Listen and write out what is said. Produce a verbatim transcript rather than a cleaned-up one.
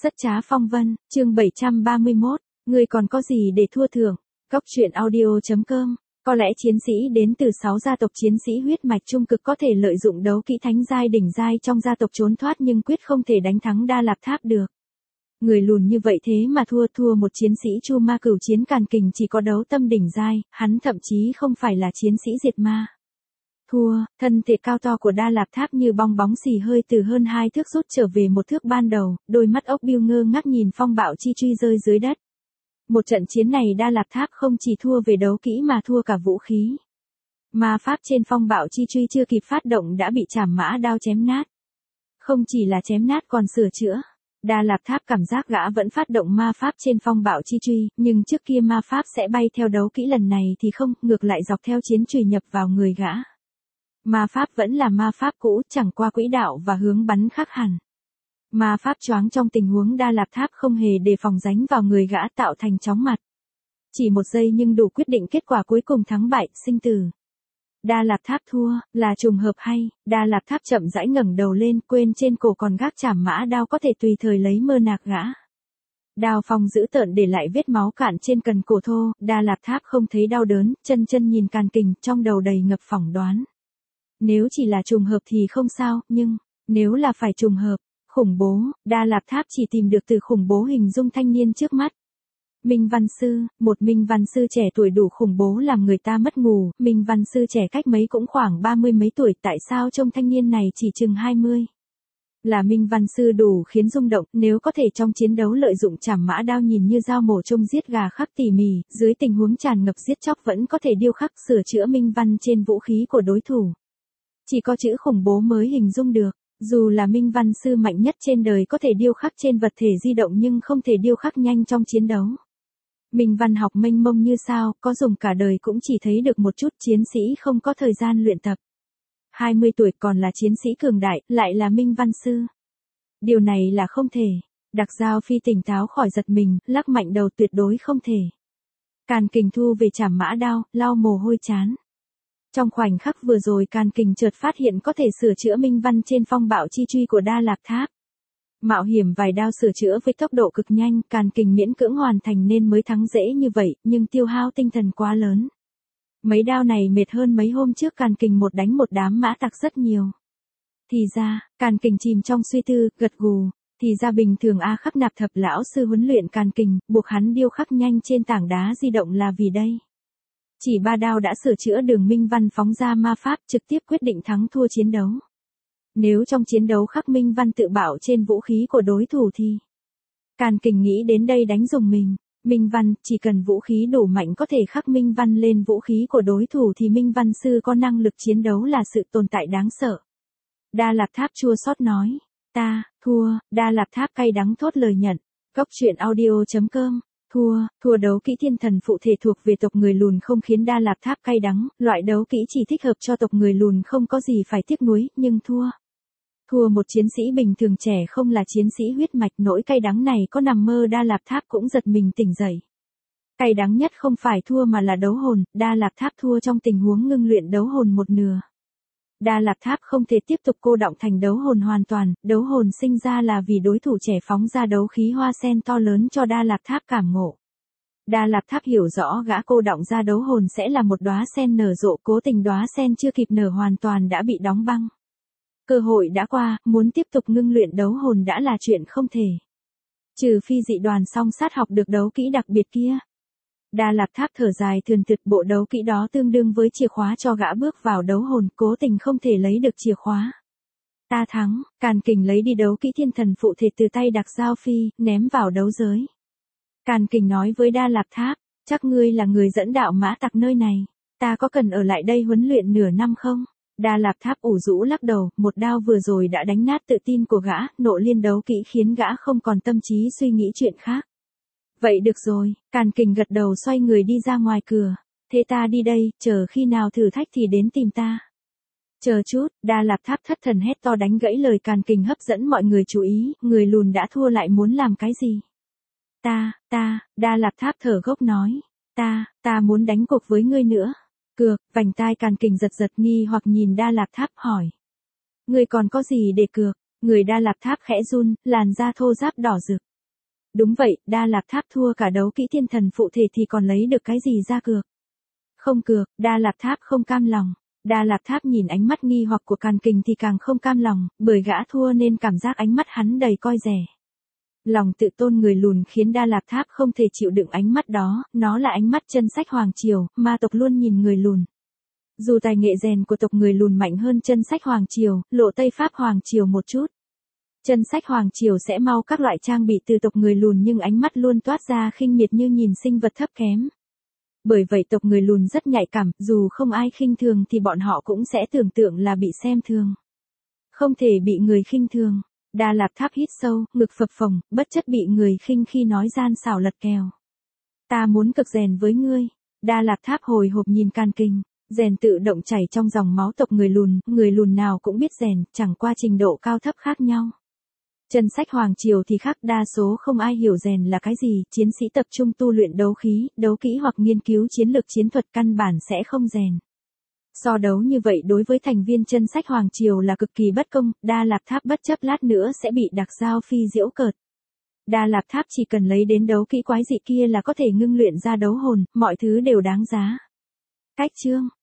Rất trá phong vân, chương bảy trăm ba mươi mốt, ngươi còn có gì để thua thưởng? Cóc truyện audio chấm com. Có lẽ chiến sĩ đến từ sáu gia tộc chiến sĩ huyết mạch trung cực có thể lợi dụng đấu kỹ thánh giai đỉnh giai trong gia tộc trốn thoát nhưng quyết không thể đánh thắng Đa Lạp Tháp được. Người lùn như vậy thế mà thua thua một chiến sĩ Chu Ma Cửu Chiến Càn Kình chỉ có đấu tâm đỉnh giai, hắn thậm chí không phải là chiến sĩ diệt ma. Thua, thân thể cao to của Đa Lạp Tháp như bong bóng xì hơi từ hơn hai thước rút trở về một thước ban đầu, đôi mắt ốc biêu ngơ ngác nhìn phong bạo chi truy rơi dưới đất. Một trận chiến này Đa Lạp Tháp không chỉ thua về đấu kỹ mà thua cả vũ khí. Ma pháp trên phong bạo chi truy chưa kịp phát động đã bị Trảm Mã Đao chém nát. Không chỉ là chém nát còn sửa chữa. Đa Lạp Tháp cảm giác gã vẫn phát động ma pháp trên phong bạo chi truy, nhưng trước kia ma pháp sẽ bay theo đấu kỹ lần này thì không, ngược lại dọc theo chiến truy nhập vào người gã. Ma pháp vẫn là ma pháp cũ, chẳng qua quỹ đạo và hướng bắn khác hẳn. Ma pháp choáng trong tình huống Đa Lạp Tháp không hề đề phòng đánh vào người gã tạo thành chóng mặt. Chỉ một giây nhưng đủ quyết định kết quả cuối cùng thắng bại, sinh tử. Đa Lạp Tháp thua, là trùng hợp hay? Đa Lạp Tháp chậm rãi ngẩng đầu lên, quên trên cổ còn gác Trảm Mã Đao có thể tùy thời lấy mơ nạc gã. Đao phong dữ tợn để lại vết máu cạn trên cần cổ thô, Đa Lạp Tháp không thấy đau đớn, chân chân nhìn Càn Kình, trong đầu đầy ngập phỏng đoán. Nếu chỉ là trùng hợp thì không sao, nhưng, nếu là phải trùng hợp, khủng bố, Đa Lạp Tháp chỉ tìm được từ khủng bố hình dung thanh niên trước mắt. Minh Văn Sư, một Minh Văn Sư trẻ tuổi đủ khủng bố làm người ta mất ngủ, Minh Văn Sư trẻ cách mấy cũng khoảng ba mươi mấy tuổi, tại sao trông thanh niên này chỉ chừng hai mươi? Là Minh Văn Sư đủ khiến rung động, nếu có thể trong chiến đấu lợi dụng Trảm Mã Đao nhìn như dao mổ trông giết gà khắc tỉ mỉ, dưới tình huống tràn ngập giết chóc vẫn có thể điêu khắc sửa chữa minh văn trên vũ khí của đối thủ. Chỉ có chữ khủng bố mới hình dung được, dù là Minh Văn Sư mạnh nhất trên đời có thể điêu khắc trên vật thể di động nhưng không thể điêu khắc nhanh trong chiến đấu. Minh văn học mênh mông như sao, có dùng cả đời cũng chỉ thấy được một chút, chiến sĩ không có thời gian luyện tập. hai mươi tuổi còn là chiến sĩ cường đại, lại là Minh Văn Sư. Điều này là không thể. Đặc Giao Phi tỉnh táo khỏi giật mình, lắc mạnh đầu, tuyệt đối không thể. Càn Kình thu về Trảm Mã Đao, lau mồ hôi chán. Trong khoảnh khắc vừa rồi Càn Kình chợt phát hiện có thể sửa chữa minh văn trên phong bạo chi truy của Đa Lạp Tháp. Mạo hiểm vài đao sửa chữa với tốc độ cực nhanh, Càn Kình miễn cưỡng hoàn thành nên mới thắng dễ như vậy, nhưng tiêu hao tinh thần quá lớn. Mấy đao này mệt hơn mấy hôm trước Càn Kình một đánh một đám mã tặc rất nhiều. Thì ra, Càn Kình chìm trong suy tư, gật gù, thì ra bình thường A Khắc Nạp Thập lão sư huấn luyện Càn Kình, buộc hắn điêu khắc nhanh trên tảng đá di động là vì đây. Chỉ ba đao đã sửa chữa đường minh văn phóng ra ma pháp, trực tiếp quyết định thắng thua chiến đấu. Nếu trong chiến đấu khắc minh văn tự bạo trên vũ khí của đối thủ thì... Càn Kình nghĩ đến đây đánh dùng mình. Minh văn, chỉ cần vũ khí đủ mạnh có thể khắc minh văn lên vũ khí của đối thủ thì Minh Văn Sư có năng lực chiến đấu là sự tồn tại đáng sợ. Đa Lạp Tháp chua xót nói. Ta, thua, Đa Lạp Tháp cay đắng thốt lời nhận. Cóc truyện audio chấm com. Thua, thua đấu kỹ thiên thần phụ thể thuộc về tộc người lùn không khiến Đa Lạp Tháp cay đắng, loại đấu kỹ chỉ thích hợp cho tộc người lùn không có gì phải tiếc nuối, nhưng thua. Thua một chiến sĩ bình thường trẻ không là chiến sĩ huyết mạch, nỗi cay đắng này có nằm mơ Đa Lạp Tháp cũng giật mình tỉnh dậy. Cay đắng nhất không phải thua mà là đấu hồn, Đa Lạp Tháp thua trong tình huống ngưng luyện đấu hồn một nửa. Đa Lạp Tháp không thể tiếp tục cô đọng thành đấu hồn hoàn toàn, đấu hồn sinh ra là vì đối thủ trẻ phóng ra đấu khí hoa sen to lớn cho Đa Lạp Tháp cảm ngộ. Đa Lạp Tháp hiểu rõ gã cô đọng ra đấu hồn sẽ là một đóa sen nở rộ, cố tình đóa sen chưa kịp nở hoàn toàn đã bị đóng băng. Cơ hội đã qua, muốn tiếp tục ngưng luyện đấu hồn đã là chuyện không thể. Trừ phi dị đoàn song sát học được đấu kỹ đặc biệt kia. Đa Lạp Tháp thở dài thườn thượt, bộ đấu kỹ đó tương đương với chìa khóa cho gã bước vào đấu hồn, cố tình không thể lấy được chìa khóa. Ta thắng, Càn Kình lấy đi đấu kỹ thiên thần phụ thể từ tay Đặc Giao Phi, ném vào đấu giới. Càn Kình nói với Đa Lạp Tháp, chắc ngươi là người dẫn đạo mã tặc nơi này, ta có cần ở lại đây huấn luyện nửa năm không? Đa Lạp Tháp ủ rũ lắc đầu, một đao vừa rồi đã đánh nát tự tin của gã, nộ liên đấu kỹ khiến gã không còn tâm trí suy nghĩ chuyện khác. Vậy được rồi, Càn Kình gật đầu xoay người đi ra ngoài cửa. Thế ta đi đây, chờ khi nào thử thách thì đến tìm ta. Chờ chút, Đa Lạp Tháp thất thần hét to đánh gãy lời Càn Kình hấp dẫn mọi người chú ý, người lùn đã thua lại muốn làm cái gì? Ta, ta, Đa Lạp Tháp thở gấp nói. Ta, ta muốn đánh cuộc với ngươi nữa. Cược, vành tai Càn Kình giật giật nghi hoặc nhìn Đa Lạp Tháp hỏi. Ngươi còn có gì để cược? Người Đa Lạp Tháp khẽ run, làn da thô ráp đỏ rực. Đúng vậy, Đa Lạp Tháp thua cả đấu kỹ thiên thần phụ thể thì còn lấy được cái gì ra cược? Không cược, Đa Lạp Tháp không cam lòng. Đa Lạp Tháp nhìn ánh mắt nghi hoặc của Càn Kình thì càng không cam lòng, bởi gã thua nên cảm giác ánh mắt hắn đầy coi rẻ. Lòng tự tôn người lùn khiến Đa Lạp Tháp không thể chịu đựng ánh mắt đó, nó là ánh mắt chân sách hoàng triều, ma tộc luôn nhìn người lùn. Dù tài nghệ rèn của tộc người lùn mạnh hơn chân sách hoàng triều, lộ Tây Pháp hoàng triều một chút. Chân sách hoàng triều sẽ mau các loại trang bị từ tộc người lùn nhưng ánh mắt luôn toát ra khinh miệt như nhìn sinh vật thấp kém. Bởi vậy tộc người lùn rất nhạy cảm, dù không ai khinh thường thì bọn họ cũng sẽ tưởng tượng là bị xem thường. Không thể bị người khinh thường. Đa Lạp Tháp hít sâu, ngực phập phồng, bất chấp bị người khinh khi nói gian xảo lật kèo. Ta muốn cực rèn với ngươi. Đa Lạp Tháp hồi hộp nhìn Càn Kình. Rèn tự động chảy trong dòng máu tộc người lùn, người lùn nào cũng biết rèn, chẳng qua trình độ cao thấp khác nhau. Chân sách hoàng triều thì khác, đa số không ai hiểu rèn là cái gì, chiến sĩ tập trung tu luyện đấu khí, đấu kỹ hoặc nghiên cứu chiến lược chiến thuật căn bản sẽ không rèn. So đấu như vậy đối với thành viên chân sách hoàng triều là cực kỳ bất công, Đa Lạp Tháp bất chấp lát nữa sẽ bị đặc giao phi diễu cợt. Đa Lạp Tháp chỉ cần lấy đến đấu kỹ quái dị kia là có thể ngưng luyện ra đấu hồn, mọi thứ đều đáng giá. Cách chương